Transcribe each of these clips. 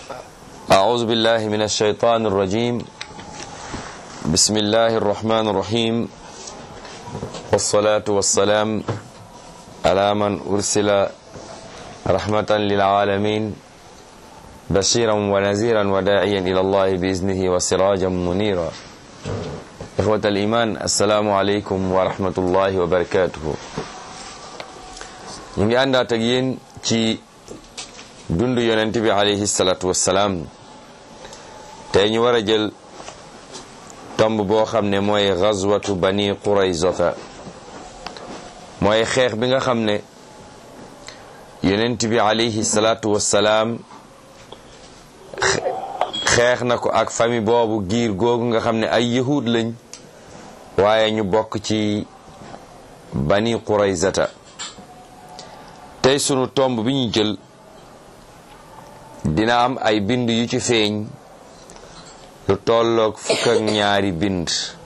أعوذ بالله من الشيطان الرجيم بسم الله الرحمن الرحيم والصلاة والسلام على من أرسل رحمة للعالمين بشيرا ونذيرا وداعيا إلى الله بإذنه وسراجا منيرا إخوة الإيمان السلام عليكم ورحمة الله وبركاته نيجي عندنا تجين ci dundu yonent bi alayhi salatu wassalam tey ñu war a jël tomb boo xam ne mooy ghazwatu bani quraizata mooy xeex bi nga xam ne yonent bi alayhi salatu wassalam xeex na ko ak famille boobu giir googu nga xam ne ay yahud lañ waaye ñu bokk ci bani quraizata tey sunu tomb bi ñu jël dina am ay bind yu ci feeñ lu tolloog fukk ak ñaari bind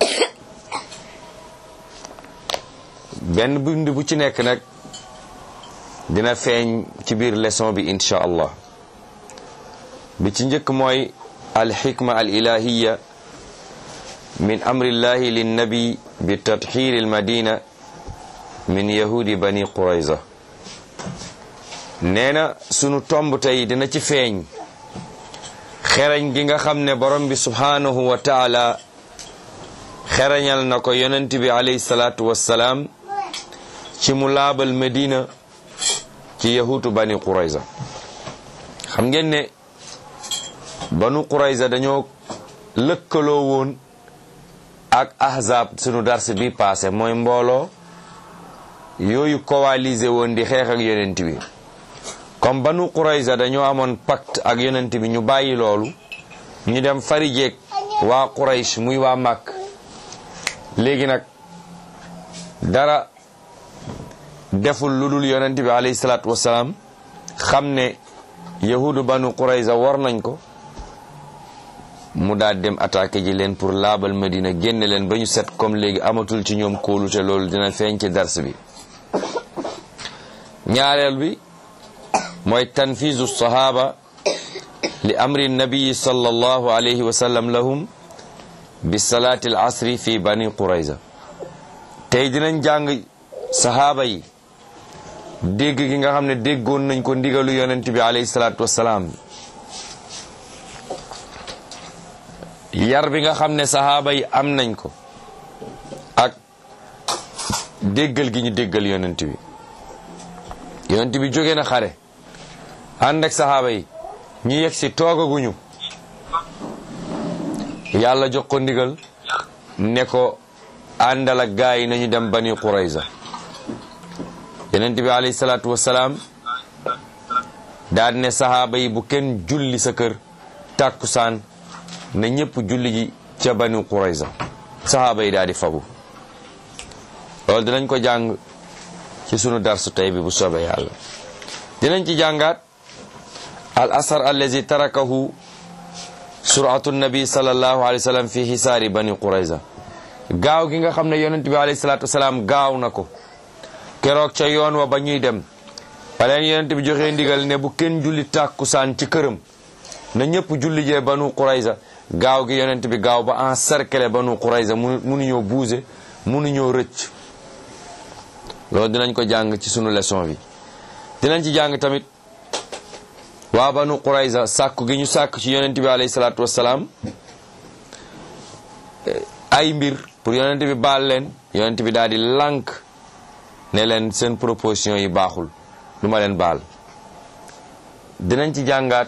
benn bind bu ci nekk nag dina feeñ ci biir leçon bi insha allah bi ci njëkk mooy alxikma al ilahiya min amrillahi linnabi bi tadxir al madina min yahudi bani qurayza nee na sunu tomb tey dina ci feeñ xerañ gi nga xam ne borom bi subhanahu wa taala xerañal na ko yonent bi alayhi salaatu wassalaam ci mu laabal Medina ci yahutu bani Qurayza xam ngeen ne banu Qurayza dañoo lëkkaloo woon ak ahzab sunu dars bi passé mooy mbooloo yooyu coalisé woon di xeex ak yonent bi comme banu Qurayza dañoo amoon pacte ak yonent bi ñu bàyyi loolu ñu dem farijeeg waa Quraysh muy waa Makk léegi nag dara deful lu dul yonent bi alayhi salaatu wassalaam xam ne yahudu banu Qurayza war nañ ko mu daal dem attaqué ji leen pour laabal Medina génne leen ba ñu set comme léegi amatul ci ñoom kóolute loolu dina feeñ ci dars bi ñaareel bi mooy tanfizu sahaba li amri nabii sallallahu alayhi wa sallam lahum bi salaati al asri fi bani qurayza tey dinañ jàng sahaaba yi dégg gi nga xam ne déggoon nañ ko ndigalu yonent bi alayhi salaatu wassalaam yar bi nga xam ne sahaaba yi am nañ ko ak déggal gi ñu déggal yonent bi jóge na xare ànd ak saxaaba yi ñu yegg si toogaguñu yàlla jox ko ndigal ne ko àndal ak gaa yi nañu dem bani Qurayza yonent bi alayhi salaatu wassalaam daal ne saxaaba yi bu kenn julli sa kër tàkkusaan na ñëpp julli ji ca bani Qurayza saxaaba yi daal di fabu loolu dinañ ko jàng ci sunu darsu tey bi bu soobee yàlla dinañ ci jàngaat al asar allazi tarakahu suratu nabi sallallahu alayhi wa sallam fi hisaari bani Qurayza gaaw gi nga xam ne yonent bi alayhi salatu wasalaam gaaw na ko keroog ca yoon wa ba ñuy dem ba leen yonent bi joxee ndigal ne bu kenn julli tàkkusaan ci këram na ñëpp julli jee banu Qurayza gaaw gi yonent bi gaaw ba encercler banu Qurayza mënuñoo bouger mënuñoo rëcc loolu dinañ ko jàng ci sunu leçon bi dinañ ci jàng tamit waa banu Qurayza sàkku gi ñu sàkk ci yonent bi alayhi salaatu wassalaam ay mbir pour yonent bi baal leen yonent bi daal di lànk ne leen seen proposition yi baaxul du ma leen baal dinañ ci jàngaat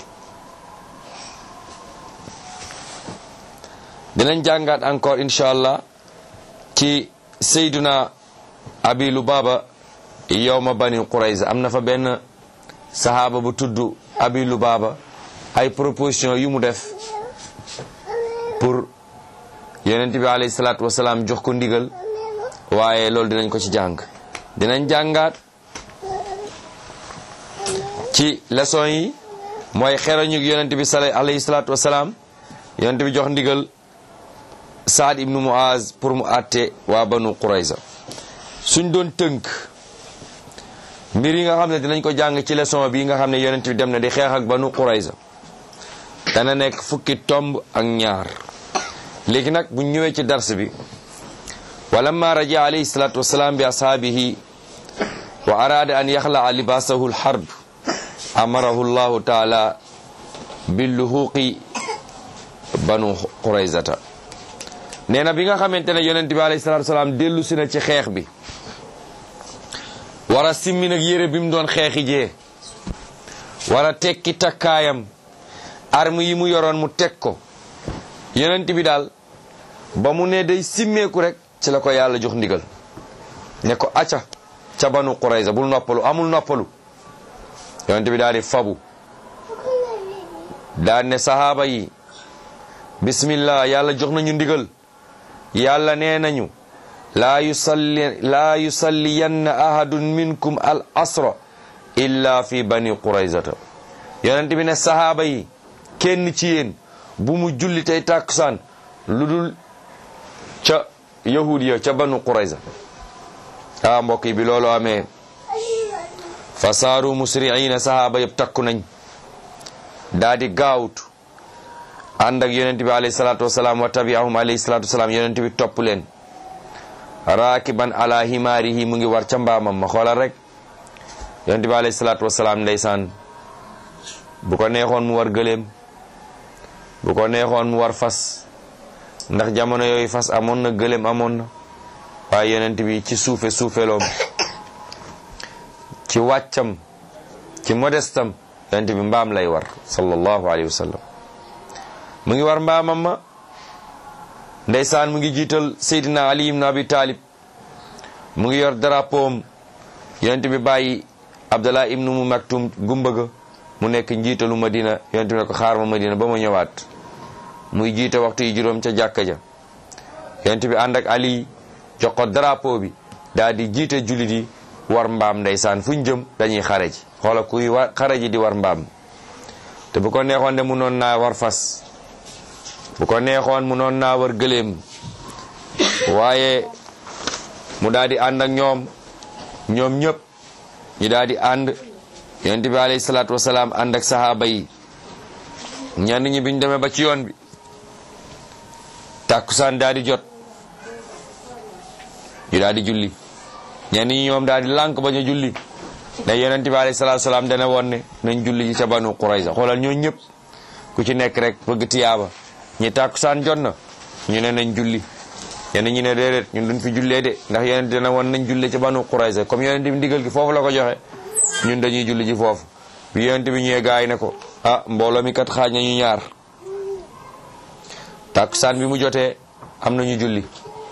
encore incha allah ci Seyduna Abi Lubaba yawma bani Qurayza am na fa benn sahaaba bu tudd Abi Lubaba ay proposition yu mu def pour yonent bi alayhi salaatu wasalaam jox ko ndigal waaye loolu dinañ ko ci jàng dinañ jàngaat ci leçon yi mooy xerañu yonent bi alayhi salaatu wasalaam yonent bi jox ndigal Saad ibnu Muaz pour mu àtte waa banu Qurayza suñ doon tënk mbir yi nga xam ne dinañ ko jàng ci leçon bi nga xam ne yonent bi dem na di xeex ak banu Qurayza dana nekk fukki tomb ak ñaar. léegi nag bu ñëwee ci dars bi walamma raja alayhi salatu wasalaam bi ashaabihi wa arada an yaxlaa libaasahu alharb amarahu llahu taala billuhuqi banu quraysata. nee na bi nga xamante ne yonent bi alayhi salatu wasalaam dellu si na ci xeex bi war a simmi nag yére bi mu doon xeexi jee war a tekki takkaayam arme yi mu yoroon mu teg ko. yonent bi daal ba mu ne day simmeeku rek ci la ko yàlla jox ndigal ne ko acca ca banu Qurayza bul noppalu amul noppalu. yonent bi daal di fabu daal ne sahaaba yi bismillah yàlla jox nañu ndigal yàlla nee nañu laa yusalliyanna ahadun minkum al asra illa fi bani Qurayzata. yonent bi ne sahaaba yi kenn ci yéen bu mu julli tey tàkkusaan lu dul ca yahudiya ca banu Qurayza. mbokk yi bi loolu amee fa saaru musri'ina sahaaba yëpp takku nañ daa di gaawtu ànd ak yonent bi alayhi salatu wasalaam wa tabi'ahum alayhi salatu wasalaam yonent bi topp leen raakiban ala himaarihi mu ngi war ca mbaamam ma xoolal rek yonent bi alayhi salatu wasalaam ndeysaan bu ko neexoon mu war gëléem bu ko neexoon mu war fas ndax jamono yooyu fas amoon na gëléem amoon na waaye yonent bi ci suufeloom ci wàccam ci modestam yonent bi mbaam lay war sallallahu alayhi wa sallam mu ngi war mbaamam ma ndeysaan mu ngi jiital Seydina Ali ibn Abi Talib mu ngi yor drapeau yonent bi bàyyi Abdallah ibn Umm Maktum gumbaga mu nekk njiitalu Madina yonent bi ne ko xaar ma Madina ba ma ñëwaat muy jiite waxtu yi juróom ca jàkka ja yonent bi ànd ak Ali jox ko drapeau bi daal di jiite jullit yi war mbaam ndeysaan fu ñu jëm dañuy xare ji xoola kuy xare ji di war mbaam te bu ko neexoon de mu noon naa war fas bu ko neexoon mu noon naa war gëléem waaye mu daal di ànd ak ñoom ñëpp ñu daal di ànd yonent bi alayhi salaatu wasalaam ànd ak sahaaba yi ñenn ñi biñ demee ba ci yoon bi tàkkusaan daal di jot ñu daal di julli ñenn ñi ñoom daal di lànk ba ñu julli ne yonent bi alayhi salaatu wasalaam dana woon ne nañ julli ji ca banu Qurayza xoolal ñoo ñëpp ku ci nekk rek bëgg tiyaaba ñi tàkkusaan jot na ñu ne nañ julli ñenn ñi ne déedéet ñun duñ fi jullee de ndax yonent dana woon nañ julli ca banu Qurayza comme yonent bi ndigal gi foofu la ko joxe ñun dañuy julli ji foofu bi yonent bi ñëwee gaay ne ko mbooloo mi kat xaaj nañu ñaar tàkkusaan bi mu jotee am nañu julli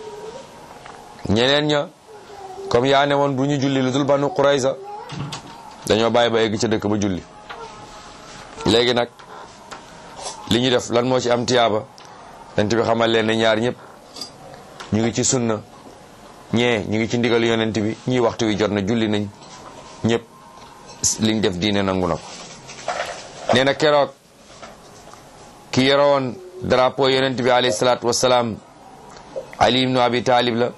ñeneen ña comme yaa ne woon bu ñu julli lu dul banu Qurayza dañoo bàyyi ba egg ca dëkk ba julli. léegi nag li ñu def lan moo ci am tiyaaba yonent bi xamal leen ne ñaar ñëpp ñu ngi ci sunna ñee ñu ngi ci ndigal yonent bi ñii waxtu wi jot na julli nañ ñëpp liñ def diine nangu na ko. nee na keroog ki yoroon drapeau yonent bi alayhi salaatu wasalaam Ali ibn Abi Talib la.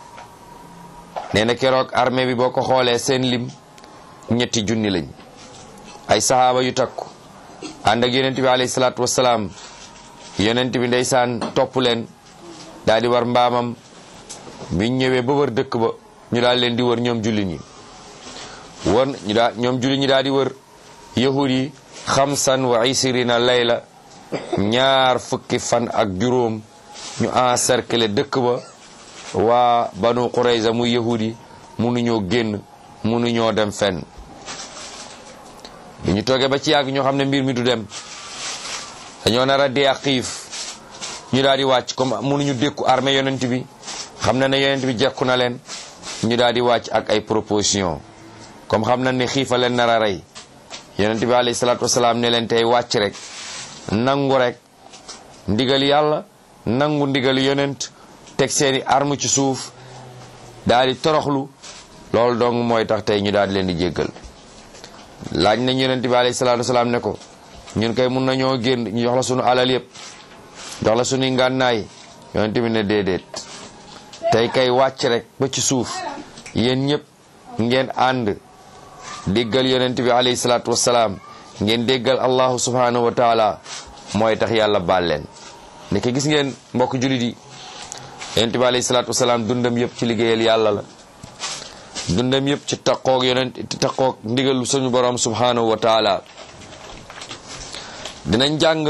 nee na keroog armée bi boo ko xoolee seen lim 3 junni lañ ay sahaaba yu takku ànd ak yonent bi alayhi salaatu wasalaam yonent bi ndeysaan topp leen daal di war mbaamam biñ ñëwee ba wër dëkk ba ñu daal leen di wër ñoom julli ñi wër ñu daal ñoom julli ñi daal di wër yahud yi 25 layla 20 fan ak juróom ñu encercler dëkk ba waa banu Qurayza muy yahudi mënuñoo génn mënuñoo dem fenn bi ñu toogee ba ci yàgg ñoo xam ne mbir mi du dem dañoo nar a dee ak xiif ñu daal di wàcc comme mënuñu dékku armée yonent bi xam na ne yonent bi jekku na leen ñu daal di wàcc ak ay proposition comme xam na ne xiifa leen nar a rey yonent bi alayhi salaatu wasalaam ne leen tey wàcc rek nangu rek ndigal yàlla nangu ndigal yonent teg seeni arme ci suuf daal di toroxlu loolu dong mooy tax tey ñu daal di leen di jéggal laaj nañ yonent bi alayhi salaatu wasalaam ne ko ñun kay mun nañoo génn ñu jox la sunu alal yëpp jox la sunuy ngànnaay yonent bi ne déedéet tey kay wàcc rek ba ci suuf yéen ñëpp ngeen ànd déggal yonent bi alayhi salaatu wasalaam ngeen déggal allahu subhanahu wa taala mooy tax yàlla baal leen. nekk gis ngeen mbokk jullit yi yonent bi alayhi salaatu wasalaam dundam yëpp ci liggéeyal yàlla la, dundam yëpp ci taqoog taqoog ndigal suñu borom subhanahu wa taala. dinañ jàng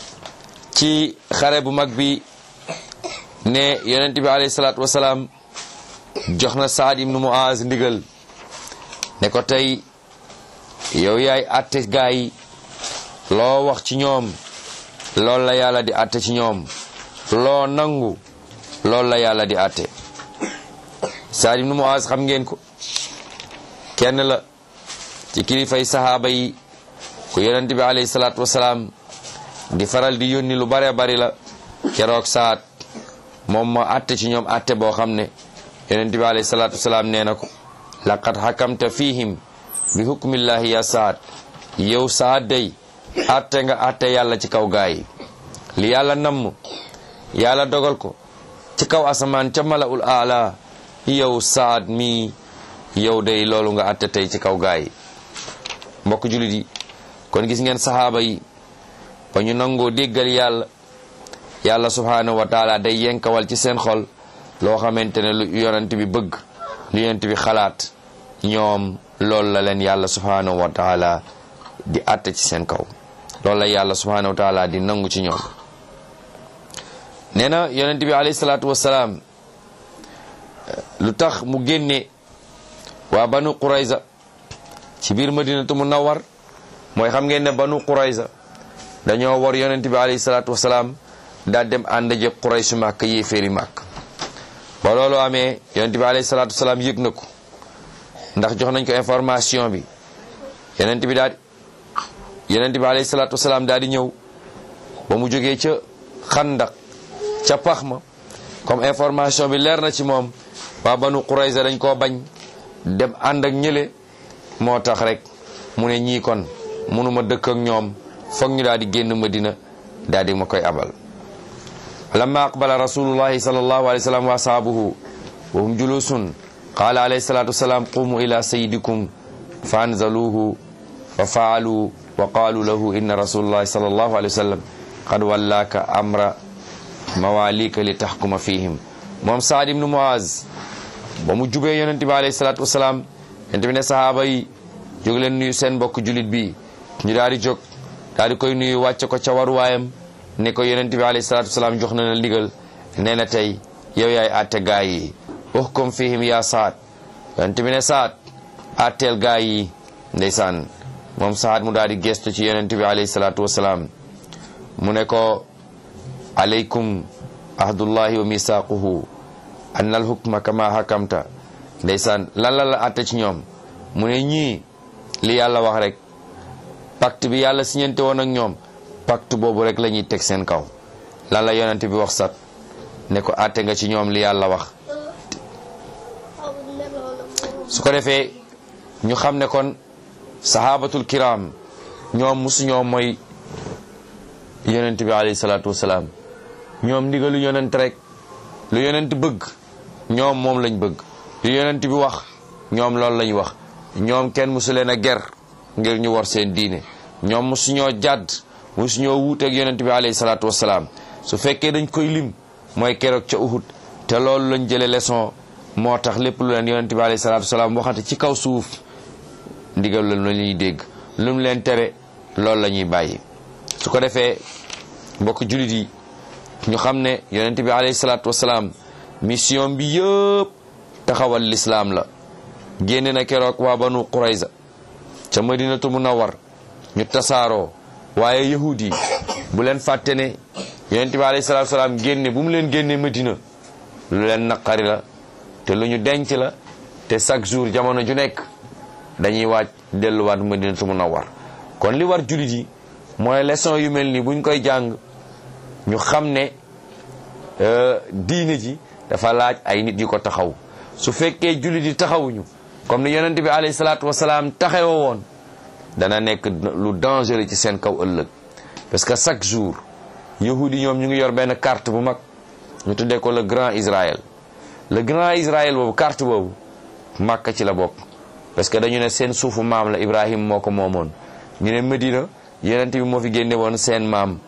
ci xare bu mag bi ne yonent bi alayhi salaatu wasalaam jox na Saad ibnu Muaz ndigal ne ko tey yow yaay àtte gaa yi, loo wax ci ñoom loolu la yàlla di àtte ci ñoom, loo nangu loolu la yàlla di àtte. Saad ibnu Muaz xam ngeen ko, kenn la ci kilifay sahaaba yi ku yonent bi alayhi salaatu wasalaam di faral di yónni lu bare bari la. keroog Saad moom moo àtte ci ñoom àtte boo xam ne yonent bi alayhi salaatu wasalaam nee na ko laqad hakamta fihim bi hukmillahi ya Saad, yow Saad day àtte nga àtte yàlla ci kaw gaay yi, li yàlla namm yàlla dogal ko ci kaw asamaan ca malaul aala, yow Saad mi yow day loolu nga àtte tey ci kaw gaay yi. mbokk jullit yi kon gis ngeen sahaaba yi ba ñu nangoo déggal yàlla subhanahu wa taala day yenkawal ci seen xol loo xamante ne lu yonent bi bëgg, lu yonent bi xalaat, ñoom loolu la leen yàlla subhanahu wa taala di àtte ci seen kaw, loolu la yàlla subhanahu wa taala di nangu ci ñoom. nee na yonent bi alayhi salaatu wasalaam lu tax mu génne waa banu Qurayza ci biir madinatu munawwar mooy xam ngeen ne banu Qurayza dañoo war yonent bi alayhi salaatu wasalaam daa dem ànd ak Quraysh Màkka yéeféeri Màkka. ba loolu amee yonent bi alayhi salaatu wasalaam yëg na ko ndax jox nañ ko information bi. yonent bi alayhi salaatu wasalaam daal di ñëw ba mu jógee ca Xandaq ca pax ma, comme information bi leer na ci moom, waa banu Qurayza dañ koo bañ dem ànd ak ñële, moo tax rek mu ne ñii kon mënuma dëkk ak ñoom, foog ñu daal di génn Madina daal di ma koy abal. lamma aqbala rasulullahi sallallahu alayhi wa sallam wa ashabuhu wa hum julusun qala alayhi salatu wassalam qumu ila sayyidikum fa anzaluhu fa faalu wa qalu lahu inna rasulullahi sallallahu alayhi wa sallam qad wallaka amra mawalika li tahkuma fihim. moom Saad ibnu Muaz ba mu jubee yonent bi alayhi salatu wassalam, yonent bi ne sahaaba yi jóg leen nuyu seen mbokk julit bi, ñu daal di jóg daal di koy nuyu wàcce ko ca waruwaayam ne ko yonent bi alayhi salaatu wasalaam jox na la ndigal, nee na tey yow yaay àtte gaa yi, uhkum fihim ya Saad. yonent bi ne Saad àtteel gaa yi. ndeysaan moom Saad mu daal di gestu ci yonent bi alayhi salaatu wasalaam mu ne ko alaykum ahdullahi wa misaaquhu anna al hukma kama hakamta. ndeysaan lan la àtte ci ñoom mu ne ñii li yàlla wax rek, pacte bi yàlla siñante woon ak ñoom, pacte boobu rek la ñuy teg seen kaw. lan la yonent bi wax Saad ne ko àtte nga ci ñoom li yàlla wax. su ko defee ñu xam ne kon sahabatul kiram ñoom musu ñoom mooy yonent bi alayhi salaatu wasalaam, ñoom ndigalu yonent rek, lu yonent bëgg ñoom moom lañ bëgg, lu yonent bi wax ñoom loolu lañ wax. ñoom kenn musu leen a ger ngir ñu war seen diine, ñoom musu ñoo jàdd, musu ñoo wuuteeg yonent bi alayhi salaatu wasalaam. su fekkee dañ koy lim mooy keroog ca Uhud, te loolu lañ jële leçon, moo tax lépp lu leen yonent bi alayhi salaatu wasalaam waxante ci kaw suuf ndigal la ñuy dégg, lu mu leen tere loolu la ñuy bàyyi. su ko defee mbokk jullit yi ñu xam ne yonent bi alayhi salaatu wasalaam mission bi yëpp taxawal lislaam la. génne na keroog waa banu Qurayza ca Madinatu Munawwar ñu tasaaroo, waaye yahud yi bu leen fàtte ne yonent bi alayhi salaatu wasalaam génne bu mu leen génne Madina lu leen naqari la te lu ñu denc la, te chaque jour jamono ju nekk dañuy waaj delluwaat Madinatu Munawwar. kon li war jullit yi mooy leçon yu mel ni buñ koy jàng ñu xam ne diine ji dafa laaj ay nit yu ko taxaw. su fekkee jullit yi taxawuñu comme ni yonent bi alayhi salaatu wasalaam taxawoo woon, dana nekk lu dangereux ci seen kaw ëllëg. parce que chaque jour yahudi ñoom ñu ngi yor benn carte bu mag, ñu tuddee ko le grand Israël. le grand Israël boobu, carte boobu Makka ci la bokk, parce que dañu ne seen suufu maam la Ibrahim moo ko moomoon. ñu ne Medina yonent bi moo fi génne woon seen maam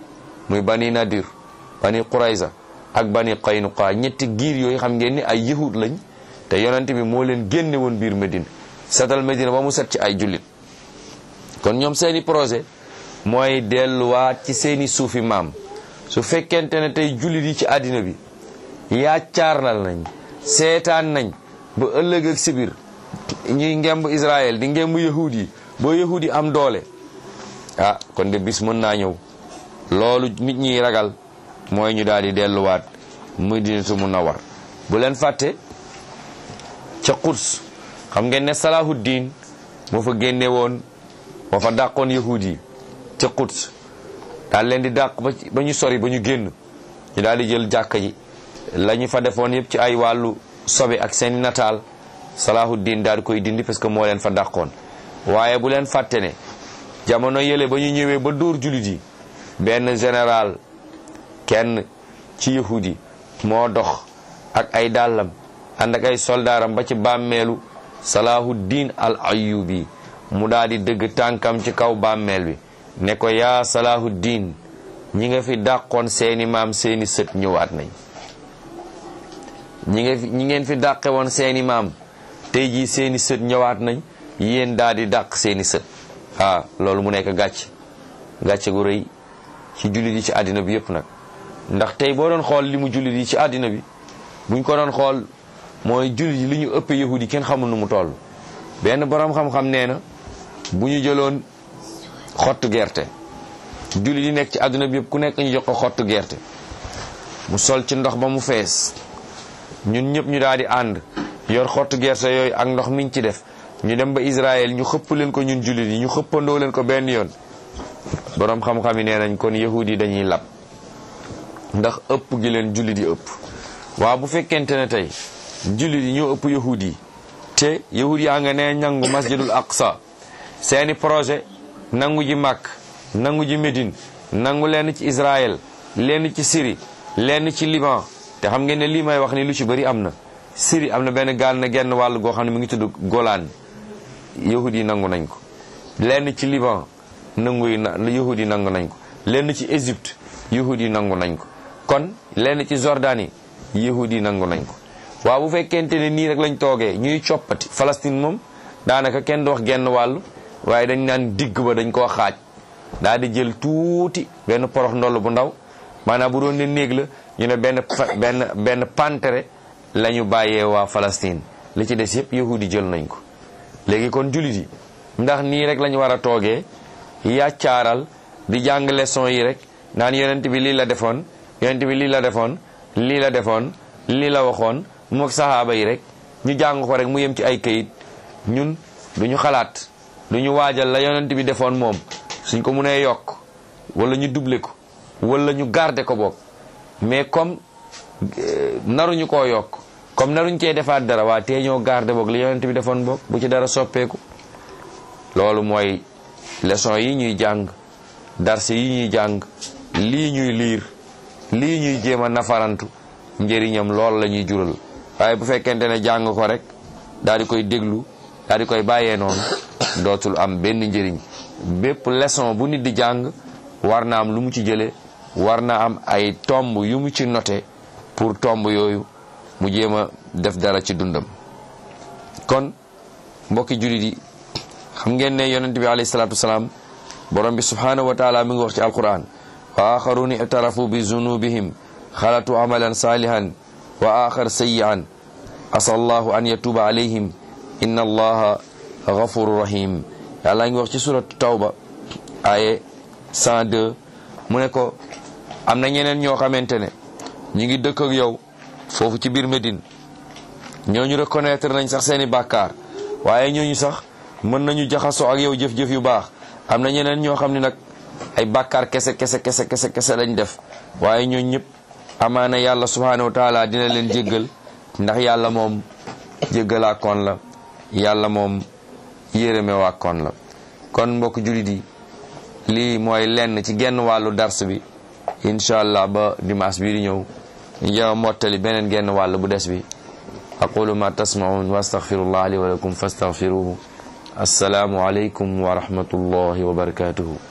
muy bani Nadir, bani Qurayza ak bani Qaynuqa. ñetti giir yooyu xam ngeen ni ay yahud lañ te yonent bi moo leen génne woon biir Medine setal Medine ba mu set ci ay jullit. kon ñoom seeni projet mooy delluwaat ci seeni suufi maam. su fekkente ne tey jullit yi ci àddina bi yaacaarnal nañ seetaan nañ ba ëllëg ak sibir ñuy ngemb Israël di ngemb yahud yi boo yahud yi am doole, kon de bis mën naa ñëw loolu nit ñiy ragal mooy ñu daal di delluwaat Madinatu Munawwar. bu leen fàtte ca Quds xam ngeen ne Salahuddin moo fa génne woon moo fa dàqoon yahud yi ca Quds daal leen di dàq ba ñu sori ba ñu génn ñu daal di jël jàkka ji la ñu fa defoon yëpp ci ay wàllu sobe ak seeni nataal Salahuddin daal di koy dindi parce que moo leen fa dàqoon. waaye bu leen fàtte ne jamono yële ba ñu ñëwee ba dóor jullit yi benn général kenn ci yahud yi moo dox ak ay dàllam ànd ak ay soldaaram ba ci bàmmeelu Salahuddin al Ayyubi mu daal di dëgg tànkam ci kaw bàmmeel bi ne ko yaa Salahuddin ñi nga fi dàqoon seeni maam seeni sët ñëwaat nañ. ñi ngeen fi dàqe woon seeni maam tey jii seeni sët ñëwaat nañ yéen daal di dàq seeni sët. loolu mu nekk gàcce gu rëy ci jullit yi ci àddina bi yëpp nag. ndax tey boo doon xool li mu jullit yi ci àddina bi buñ ko doon xool mooy jullit yi li ñu ëppee yahudi kenn xamul nu mu toll. benn borom xam-xam nee na bu ñu jëloon xottu gerte jullit yi nekk ci àdduna bi yëpp ku nekk ñu jox ko xottu gerte mu sol ci ndox ba mu fees ñun ñëpp ñu daal di ànd yor xottu gerte yooyu ak ndox miñ ci def ñu dem ba Israël ñu xëpp leen ko ñun jullit yi ñu xëppandoo leen ko benn yoon. borom xam-xam yi nee nañ kon yahudi yi dañuy lab ndax ëpp gi leen jullit yi ëpp. waaw bu fekkente ne tey jullit yi ñoo ëpp yahudi yi te yahudi yaa nga nee ñangu masjidul aqsa seeni projet nangu ji Makk nangu ji Médine nangu lenn ci Israël lenn ci Syrie lenn ci Liban te xam ngeen ne lii may wax ni lu ci bëri am na. Syrie am na benn gaal na genn wàll goo xam ne mu ngi tudd Golan yahudi yi nangu nañ ko. lenn ci Liban yahudi yi nangu nañ ko. lenn ci Égypte yahudi yi nangu nañ ko. kon lenn ci Jordanie yahudi yi nangu nañ ko. waaw bu fekkente ne nii rek lañ toogee ñuy coppati Palestine moom daanaka kenn du wax genn wàll waaye dañ naan digg ba dañ koo xaaj daal di jël tuuti benn porox ndoll bu ndaw maanaam bu doon ne néeg la ñu ne benn pantere la ñu bàyyee waa Palestine li ci des yëpp yahudi jël nañ ko. léegi kon jullit yi ndax nii rek lañu war a toogee yàccaaral di jàng leçon yi rek naan yonent bi lii la defoon yonent bi lii la defoon lii la defoon lii la waxoon mook saxaaba yi rek ñu jàng ko rek mu yem ci ay kayit ñun duñu xalaat duñu waajal la yonent bi defoon moom suñ ko mënee yokk wala ñu doublé ko wala ñu garder ko boog mais comme naruñu koo yokk comme naruñ cee defaat dara waa tee ñoo garder boog li yonent bi defoon boog bu ci dara soppeeku. loolu mooy leçon yi ñuy jàng darse yi ñuy jàng lii ñuy liir lii ñuy jéem a nafarantu njëriñam loolu la ñuy jural. waaye bu fekkente ne jàng ko rek daal di koy déglu daal di koy bàyyee noonu dootul am benn njëriñ. bépp leçon bu nit di jàng war na am lu mu ci jële war na am ay tomb yu mu ci noté pour tomb yooyu mu jéem a def dara ci dundam. kon mbokki jullit yi xam ngeen ne yonent bi alayhi salaatu wasalaam borom bi subhanahu wa taala mi ngi wax ci alquran wa axaruna i'tarafu bi zunubihim xalatu amalan salihan wa axar sayyi'an asa allahu an yatuba alayhim inna allaha ghafurur rahim. yàlla ngi wax ci suratu tawba aye 102 mu ne ko am na ñeneen ñoo xamante ne ñu ngi dëkk ak yow foofu ci biir Médine ñooñu reconnaître nañ sax seeni bàkkaar waaye ñooñu sax mën nañu jaxasoo ak yow jëf-jëf yu baax. am na ñeneen ñoo xam ne nag ay bàkkaar kese lañ def waaye ñooñu ñëpp amaana yàlla subhanahu wa taala dina leen jéggal ndax yàlla moom jéggalaa koon la yàlla moom yérëme waa koon la. kon mbokk jullit yi lii mooy lenn ci genn wàllu dars bi incha allah ba dimanche bii di ñëw ñu jéem a mottali beneen genn wàll bu des bi. aqulu ma tasmaun wa astaghfirullah li wa lakum fastaghfiruhu. assalaamu alaykum wa rahmatullahi wa barakatuhu.